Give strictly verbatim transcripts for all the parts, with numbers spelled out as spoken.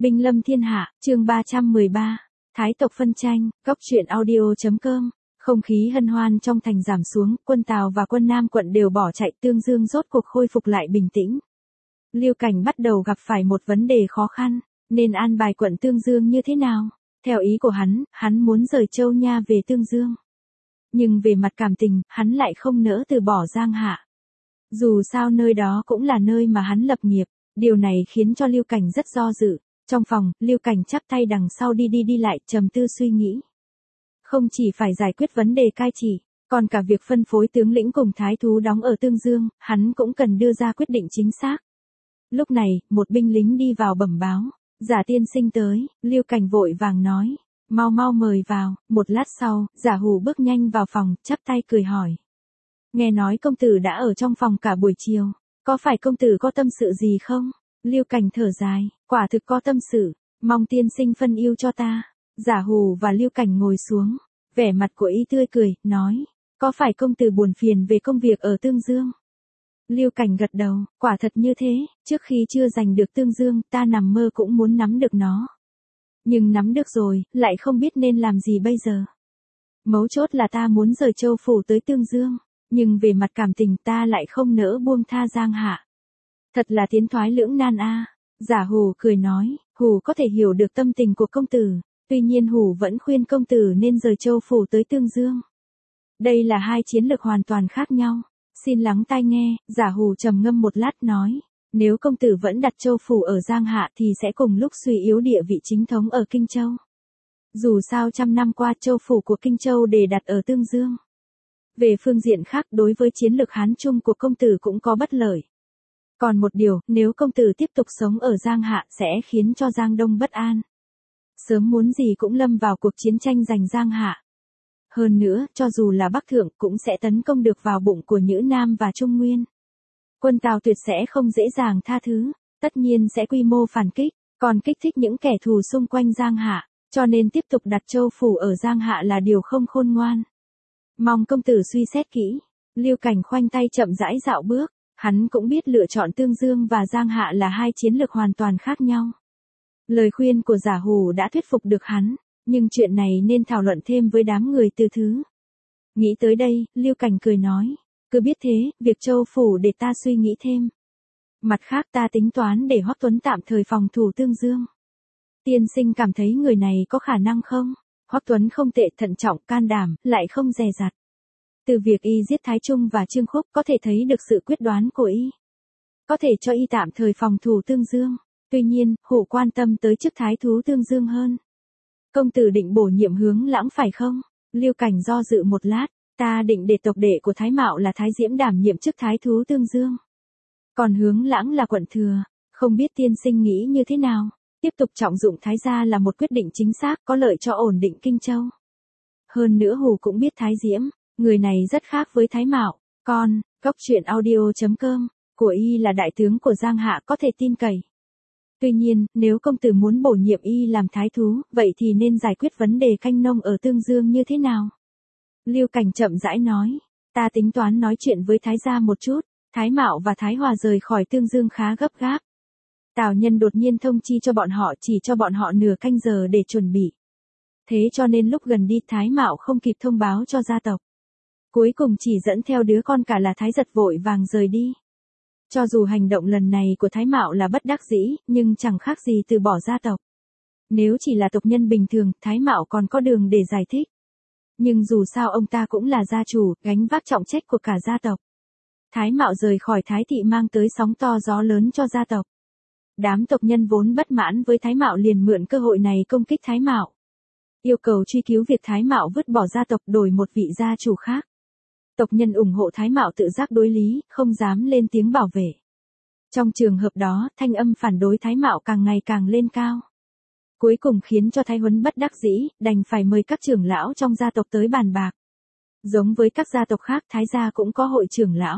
Binh lâm thiên hạ, chương ba trăm mười ba. Thái tộc phân tranh, góc truyện audio.com. Không khí hân hoan trong thành giảm xuống, quân Tào và quân Nam quận đều bỏ chạy, Tương Dương rốt cuộc khôi phục lại bình tĩnh. Lưu Cảnh bắt đầu gặp phải một vấn đề khó khăn, nên an bài quận Tương Dương như thế nào? Theo ý của hắn, hắn muốn rời Châu Nha về Tương Dương. Nhưng về mặt cảm tình, hắn lại không nỡ từ bỏ Giang Hạ. Dù sao nơi đó cũng là nơi mà hắn lập nghiệp, điều này khiến cho Lưu Cảnh rất do dự. Trong phòng, Lưu Cảnh chắp tay đằng sau đi đi đi lại, trầm tư suy nghĩ. Không chỉ phải giải quyết vấn đề cai trị, còn cả việc phân phối tướng lĩnh cùng thái thú đóng ở Tương Dương, hắn cũng cần đưa ra quyết định chính xác. Lúc này, một binh lính đi vào bẩm báo, Giả tiên sinh tới. Lưu Cảnh vội vàng nói, mau mau mời vào. Một lát sau, Giả Hủ bước nhanh vào phòng, chắp tay cười hỏi. Nghe nói công tử đã ở trong phòng cả buổi chiều, có phải công tử có tâm sự gì không? Lưu Cảnh thở dài, quả thực có tâm sự, mong tiên sinh phân ưu cho ta. Giả Hủ và Lưu Cảnh ngồi xuống, vẻ mặt của y tươi cười, nói, có phải công tử buồn phiền về công việc ở Tương Dương? Lưu Cảnh gật đầu, quả thật như thế, trước khi chưa giành được Tương Dương, ta nằm mơ cũng muốn nắm được nó. Nhưng nắm được rồi, lại không biết nên làm gì bây giờ. Mấu chốt là ta muốn rời Châu Phủ tới Tương Dương, nhưng về mặt cảm tình ta lại không nỡ buông tha Giang Hạ. Thật là tiến thoái lưỡng nan a. À. Giả Hủ cười nói, Hủ có thể hiểu được tâm tình của công tử, tuy nhiên Hủ vẫn khuyên công tử nên rời Châu Phủ tới Tương Dương. Đây là hai chiến lược hoàn toàn khác nhau. Xin lắng tai nghe. Giả Hủ trầm ngâm một lát nói, nếu công tử vẫn đặt Châu Phủ ở Giang Hạ thì sẽ cùng lúc suy yếu địa vị chính thống ở Kinh Châu. Dù sao trăm năm qua Châu Phủ của Kinh Châu để đặt ở Tương Dương. Về phương diện khác, đối với chiến lược Hán Trung của công tử cũng có bất lợi. Còn một điều, nếu công tử tiếp tục sống ở Giang Hạ sẽ khiến cho Giang Đông bất an. Sớm muốn gì cũng lâm vào cuộc chiến tranh giành Giang Hạ. Hơn nữa, cho dù là Bắc Thượng cũng sẽ tấn công được vào bụng của Nhữ Nam và Trung Nguyên. Quân Tào tuyệt sẽ không dễ dàng tha thứ, tất nhiên sẽ quy mô phản kích, còn kích thích những kẻ thù xung quanh Giang Hạ, cho nên tiếp tục đặt Châu Phủ ở Giang Hạ là điều không khôn ngoan. Mong công tử suy xét kỹ. Lưu Cảnh khoanh tay chậm rãi dạo bước. Hắn cũng biết lựa chọn Tương Dương và Giang Hạ là hai chiến lược hoàn toàn khác nhau. Lời khuyên của Giả Hủ đã thuyết phục được hắn, nhưng chuyện này nên thảo luận thêm với đám người từ thứ. Nghĩ tới đây, Lưu Cảnh cười nói, cứ biết thế, việc Châu Phủ để ta suy nghĩ thêm. Mặt khác ta tính toán để Hoắc Tuấn tạm thời phòng thủ Tương Dương. Tiên sinh cảm thấy người này có khả năng không? Hoắc Tuấn không tệ, thận trọng, can đảm, lại không dè dặt. Từ việc y giết Thái Trung và Trương Khúc có thể thấy được sự quyết đoán của y. Có thể cho y tạm thời phòng thủ Tương Dương. Tuy nhiên, Hủ quan tâm tới chức thái thú Tương Dương hơn. Công tử định bổ nhiệm Hướng Lãng phải không? Lưu Cảnh do dự một lát, ta định để tộc đệ của Thái Mạo là Thái Diễm đảm nhiệm chức thái thú Tương Dương. Còn Hướng Lãng là quận thừa, không biết tiên sinh nghĩ như thế nào? Tiếp tục trọng dụng Thái gia là một quyết định chính xác, có lợi cho ổn định Kinh Châu. Hơn nữa Hủ cũng biết Thái Diễm, người này rất khác với Thái Mạo. Con, góc truyện audio.com, của y là đại tướng của Giang Hạ, có thể tin cậy. Tuy nhiên, nếu công tử muốn bổ nhiệm y làm thái thú, vậy thì nên giải quyết vấn đề canh nông ở Tương Dương như thế nào? Lưu Cảnh chậm rãi nói, ta tính toán nói chuyện với Thái gia một chút. Thái Mạo và Thái Hòa rời khỏi Tương Dương khá gấp gáp. Tào Nhân đột nhiên thông chi cho bọn họ, chỉ cho bọn họ nửa canh giờ để chuẩn bị. Thế cho nên lúc gần đi Thái Mạo không kịp thông báo cho gia tộc. Cuối cùng chỉ dẫn theo đứa con cả là Thái Giật vội vàng rời đi. Cho dù hành động lần này của Thái Mạo là bất đắc dĩ, nhưng chẳng khác gì từ bỏ gia tộc. Nếu chỉ là tộc nhân bình thường, Thái Mạo còn có đường để giải thích. Nhưng dù sao ông ta cũng là gia chủ, gánh vác trọng trách của cả gia tộc. Thái Mạo rời khỏi Thái thị mang tới sóng to gió lớn cho gia tộc. Đám tộc nhân vốn bất mãn với Thái Mạo liền mượn cơ hội này công kích Thái Mạo. Yêu cầu truy cứu việc Thái Mạo vứt bỏ gia tộc đổi một vị gia chủ khác. Tộc nhân ủng hộ Thái Mạo tự giác đối lý, không dám lên tiếng bảo vệ. Trong trường hợp đó, thanh âm phản đối Thái Mạo càng ngày càng lên cao. Cuối cùng khiến cho Thái Huấn bất đắc dĩ, đành phải mời các trưởng lão trong gia tộc tới bàn bạc. Giống với các gia tộc khác, Thái gia cũng có hội trưởng lão.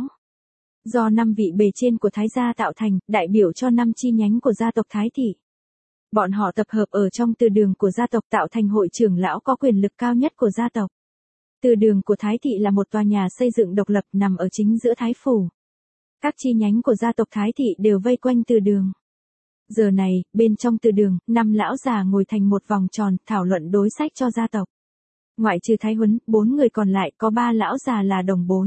Do năm vị bề trên của Thái gia tạo thành, đại biểu cho năm chi nhánh của gia tộc Thái thị. Bọn họ tập hợp ở trong từ đường của gia tộc tạo thành hội trưởng lão có quyền lực cao nhất của gia tộc. Từ đường của Thái thị là một tòa nhà xây dựng độc lập nằm ở chính giữa Thái phủ. Các chi nhánh của gia tộc Thái thị đều vây quanh từ đường. Giờ này, bên trong từ đường, năm lão già ngồi thành một vòng tròn, thảo luận đối sách cho gia tộc. Ngoại trừ Thái Huấn, bốn người còn lại có ba lão già là đồng bối.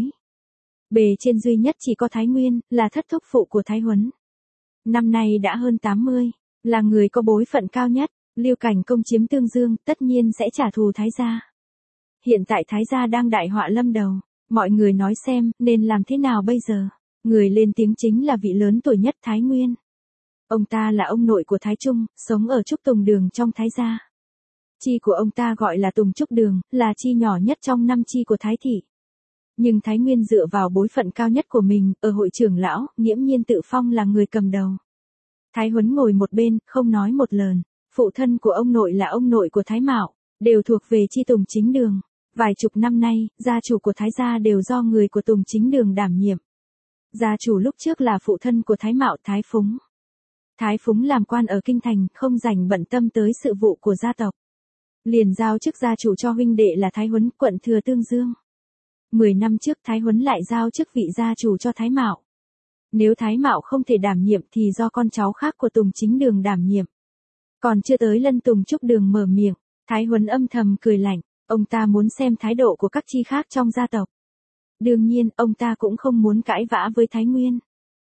Bề trên duy nhất chỉ có Thái Nguyên, là thất thúc phụ của Thái Huấn. Năm nay đã hơn tám mươi, là người có bối phận cao nhất, Lưu Cảnh công chiếm Tương Dương, tất nhiên sẽ trả thù Thái gia. Hiện tại Thái gia đang đại họa lâm đầu, mọi người nói xem, nên làm thế nào bây giờ? Người lên tiếng chính là vị lớn tuổi nhất Thái Nguyên. Ông ta là ông nội của Thái Trung, sống ở Trúc Tùng Đường trong Thái gia. Chi của ông ta gọi là Tùng Trúc Đường, là chi nhỏ nhất trong năm chi của Thái thị. Nhưng Thái Nguyên dựa vào bối phận cao nhất của mình, ở hội trưởng lão, nghiễm nhiên tự phong là người cầm đầu. Thái Huấn ngồi một bên, không nói một lời. Phụ thân của ông nội là ông nội của Thái Mạo, đều thuộc về chi Tùng Chính Đường. Vài chục năm nay, gia chủ của Thái gia đều do người của Tùng Chính Đường đảm nhiệm. Gia chủ lúc trước là phụ thân của Thái Mạo, Thái Phúng. Thái Phúng làm quan ở Kinh Thành, không rảnh bận tâm tới sự vụ của gia tộc. Liền giao chức gia chủ cho huynh đệ là Thái Huấn, quận thừa Tương Dương. Mười năm trước Thái Huấn lại giao chức vị gia chủ cho Thái Mạo. Nếu Thái Mạo không thể đảm nhiệm thì do con cháu khác của Tùng Chính Đường đảm nhiệm. Còn chưa tới lân Tùng Trúc Đường mở miệng, Thái Huấn âm thầm cười lạnh, ông ta muốn xem thái độ của các chi khác trong gia tộc. Đương nhiên, ông ta cũng không muốn cãi vã với Thái Nguyên.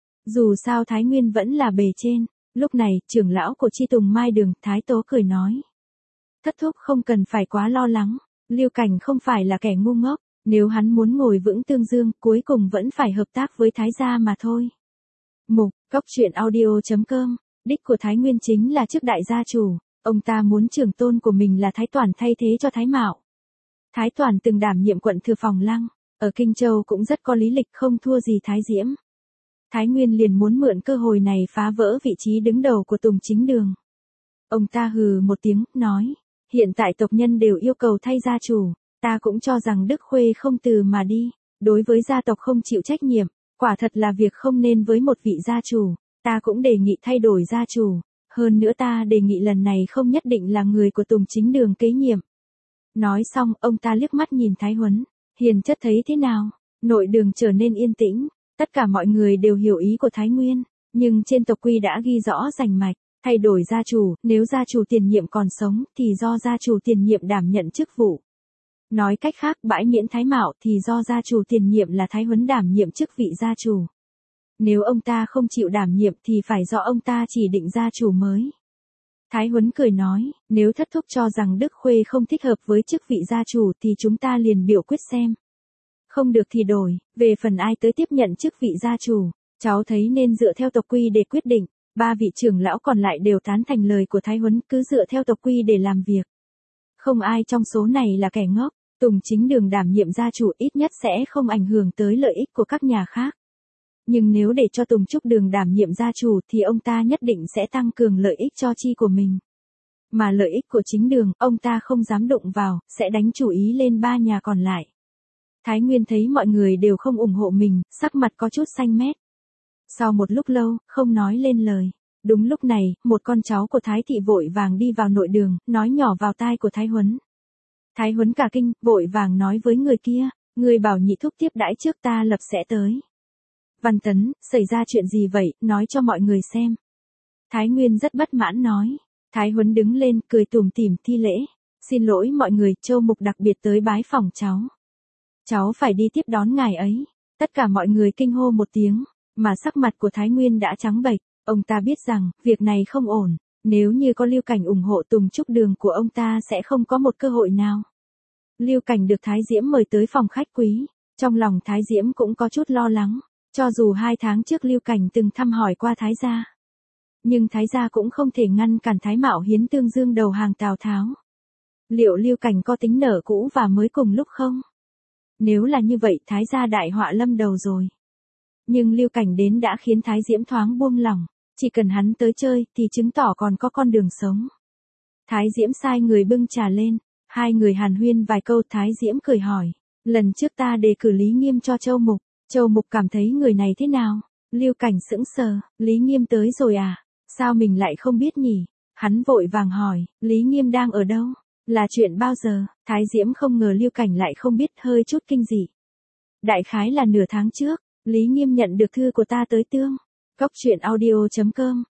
Dù sao Thái Nguyên vẫn là bề trên, lúc này, trưởng lão của chi Tùng Mai Đường, Thái Tố cười nói. Thất thúc không cần phải quá lo lắng, Lưu Cảnh không phải là kẻ ngu ngốc, nếu hắn muốn ngồi vững Tương Dương, cuối cùng vẫn phải hợp tác với Thái gia mà thôi. Mục, Cóc Truyện Audio chấm com, đích của Thái Nguyên chính là chức đại gia chủ, ông ta muốn trưởng tôn của mình là Thái Toản thay thế cho Thái Mạo. Thái Toản từng đảm nhiệm quận thừa Phòng Lăng, ở Kinh Châu cũng rất có lý lịch, không thua gì Thái Diễm. Thái Nguyên liền muốn mượn cơ hội này phá vỡ vị trí đứng đầu của Tùng Chính Đường. Ông ta hừ một tiếng, nói, hiện tại tộc nhân đều yêu cầu thay gia chủ, ta cũng cho rằng Đức Khuê không từ mà đi, đối với gia tộc không chịu trách nhiệm, quả thật là việc không nên với một vị gia chủ, ta cũng đề nghị thay đổi gia chủ, hơn nữa ta đề nghị lần này không nhất định là người của Tùng Chính Đường kế nhiệm. Nói xong, ông ta liếc mắt nhìn Thái Huấn, hiền chất thấy thế nào? Nội đường trở nên yên tĩnh, tất cả mọi người đều hiểu ý của Thái Nguyên, nhưng trên tộc quy đã ghi rõ rành mạch, thay đổi gia chủ, nếu gia chủ tiền nhiệm còn sống thì do gia chủ tiền nhiệm đảm nhận chức vụ. Nói cách khác, bãi miễn Thái Mạo thì do gia chủ tiền nhiệm là Thái Huấn đảm nhiệm chức vị gia chủ. Nếu ông ta không chịu đảm nhiệm thì phải do ông ta chỉ định gia chủ mới. Thái Huấn cười nói, nếu thất thúc cho rằng Đức Khuê không thích hợp với chức vị gia chủ thì chúng ta liền biểu quyết xem. Không được thì đổi, về phần ai tới tiếp nhận chức vị gia chủ, cháu thấy nên dựa theo tộc quy để quyết định. Ba vị trưởng lão còn lại đều tán thành lời của Thái Huấn, cứ dựa theo tộc quy để làm việc. Không ai trong số này là kẻ ngốc, Tùng Chính Đường đảm nhiệm gia chủ ít nhất sẽ không ảnh hưởng tới lợi ích của các nhà khác. Nhưng nếu để cho Tùng Trúc Đường đảm nhiệm gia chủ thì ông ta nhất định sẽ tăng cường lợi ích cho chi của mình. Mà lợi ích của Chính Đường, ông ta không dám đụng vào, sẽ đánh chủ ý lên ba nhà còn lại. Thái Nguyên thấy mọi người đều không ủng hộ mình, sắc mặt có chút xanh mét. Sau một lúc lâu, không nói lên lời. Đúng lúc này, một con cháu của Thái thị vội vàng đi vào nội đường, nói nhỏ vào tai của Thái Huấn. Thái Huấn cả kinh, vội vàng nói với người kia, người bảo nhị thúc tiếp đãi trước ta lập sẽ tới. Văn Tấn, xảy ra chuyện gì vậy, nói cho mọi người xem. Thái Nguyên rất bất mãn nói. Thái Huấn đứng lên, cười tủm tỉm thi lễ. Xin lỗi mọi người, Châu Mục đặc biệt tới bái phòng cháu. Cháu phải đi tiếp đón ngài ấy. Tất cả mọi người kinh hô một tiếng, mà sắc mặt của Thái Nguyên đã trắng bệch. Ông ta biết rằng, việc này không ổn. Nếu như có Lưu Cảnh ủng hộ Tùng Trúc Đường của ông ta sẽ không có một cơ hội nào. Lưu Cảnh được Thái Diễm mời tới phòng khách quý. Trong lòng Thái Diễm cũng có chút lo lắng. Cho dù hai tháng trước Lưu Cảnh từng thăm hỏi qua Thái gia. Nhưng Thái gia cũng không thể ngăn cản Thái Mạo hiến Tương Dương đầu hàng Tào Tháo. Liệu Lưu Cảnh có tính nở cũ và mới cùng lúc không? Nếu là như vậy Thái gia đại họa lâm đầu rồi. Nhưng Lưu Cảnh đến đã khiến Thái Diễm thoáng buông lỏng. Chỉ cần hắn tới chơi thì chứng tỏ còn có con đường sống. Thái Diễm sai người bưng trà lên. Hai người hàn huyên vài câu. Thái Diễm cười hỏi. Lần trước ta đề cử Lý Nghiêm cho Châu Mục. Châu Mục cảm thấy người này thế nào? Lưu Cảnh sững sờ. Lý Nghiêm tới rồi à? Sao mình lại không biết nhỉ? Hắn vội vàng hỏi. Lý Nghiêm đang ở đâu? Là chuyện bao giờ? Thái Diễm không ngờ Lưu Cảnh lại không biết, hơi chút kinh dị. Đại khái là nửa tháng trước. Lý Nghiêm nhận được thư của ta tới Tương. Cóc Truyện Audio chấm com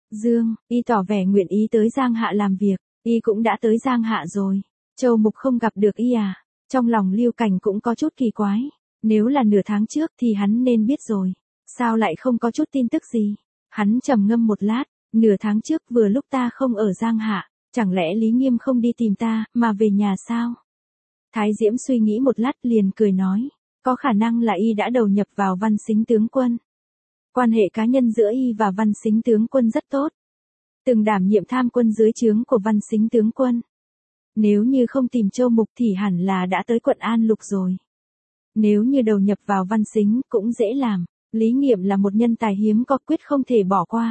Dương, y tỏ vẻ nguyện ý tới Giang Hạ làm việc, y cũng đã tới Giang Hạ rồi. Châu Mục không gặp được y à? Trong lòng Lưu Cảnh cũng có chút kỳ quái. Nếu là nửa tháng trước thì hắn nên biết rồi. Sao lại không có chút tin tức gì? Hắn trầm ngâm một lát, nửa tháng trước vừa lúc ta không ở Giang Hạ, chẳng lẽ Lý Nghiêm không đi tìm ta, mà về nhà sao? Thái Diễm suy nghĩ một lát liền cười nói, có khả năng là y đã đầu nhập vào Văn Sính tướng quân. Quan hệ cá nhân giữa y và Văn Sính tướng quân rất tốt. Từng đảm nhiệm tham quân dưới trướng của Văn Sính tướng quân. Nếu như không tìm Châu Mục thì hẳn là đã tới quận An Lục rồi. Nếu như đầu nhập vào Văn Sính cũng dễ làm, Lý Nghiệm là một nhân tài hiếm có, quyết không thể bỏ qua.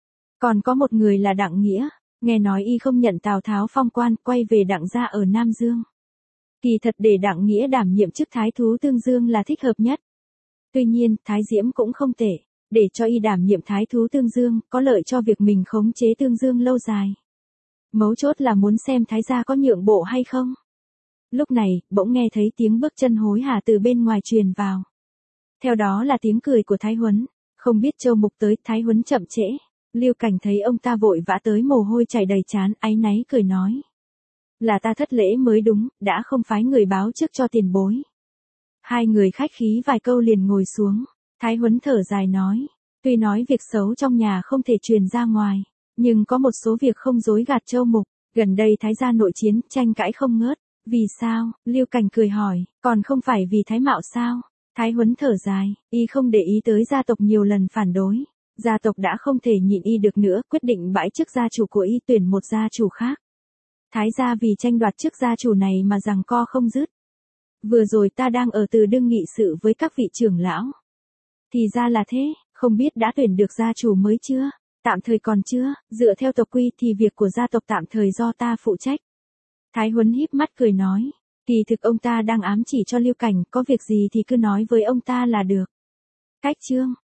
Còn có một người là Đặng Nghĩa, nghe nói y không nhận Tào Tháo phong quan, quay về Đặng gia ở Nam Dương. Kỳ thật để Đặng Nghĩa đảm nhiệm chức thái thú Tương Dương là thích hợp nhất. Tuy nhiên, Thái Diễm cũng không tệ, để cho y đảm nhiệm thái thú Tương Dương, có lợi cho việc mình khống chế Tương Dương lâu dài. Mấu chốt là muốn xem Thái gia có nhượng bộ hay không. Lúc này, bỗng nghe thấy tiếng bước chân hối hả từ bên ngoài truyền vào. Theo đó là tiếng cười của Thái Huấn, không biết Châu Mục tới, Thái Huấn chậm trễ. Lưu Cảnh thấy ông ta vội vã tới mồ hôi chảy đầy trán, áy náy cười nói. Là ta thất lễ mới đúng, đã không phái người báo trước cho tiền bối. Hai người khách khí vài câu liền ngồi xuống, Thái Huấn thở dài nói. Tuy nói việc xấu trong nhà không thể truyền ra ngoài, nhưng có một số việc không dối gạt Châu Mục. Gần đây Thái gia nội chiến, tranh cãi không ngớt. Vì sao? Lưu Cảnh cười hỏi, còn không phải vì Thái Mạo sao? Thái Huấn thở dài, y không để ý tới gia tộc nhiều lần phản đối. Gia tộc đã không thể nhịn y được nữa, quyết định bãi chức gia chủ của y, tuyển một gia chủ khác. Thái gia vì tranh đoạt chức gia chủ này mà giằng co không dứt. Vừa rồi ta đang ở Từ Đương nghị sự với các vị trưởng lão. Thì ra là thế, không biết đã tuyển được gia chủ mới chưa? Tạm thời còn chưa, dựa theo tộc quy thì việc của gia tộc tạm thời do ta phụ trách. Thái Huấn híp mắt cười nói, kỳ thực ông ta đang ám chỉ cho Lưu Cảnh, có việc gì thì cứ nói với ông ta là được. Cách chương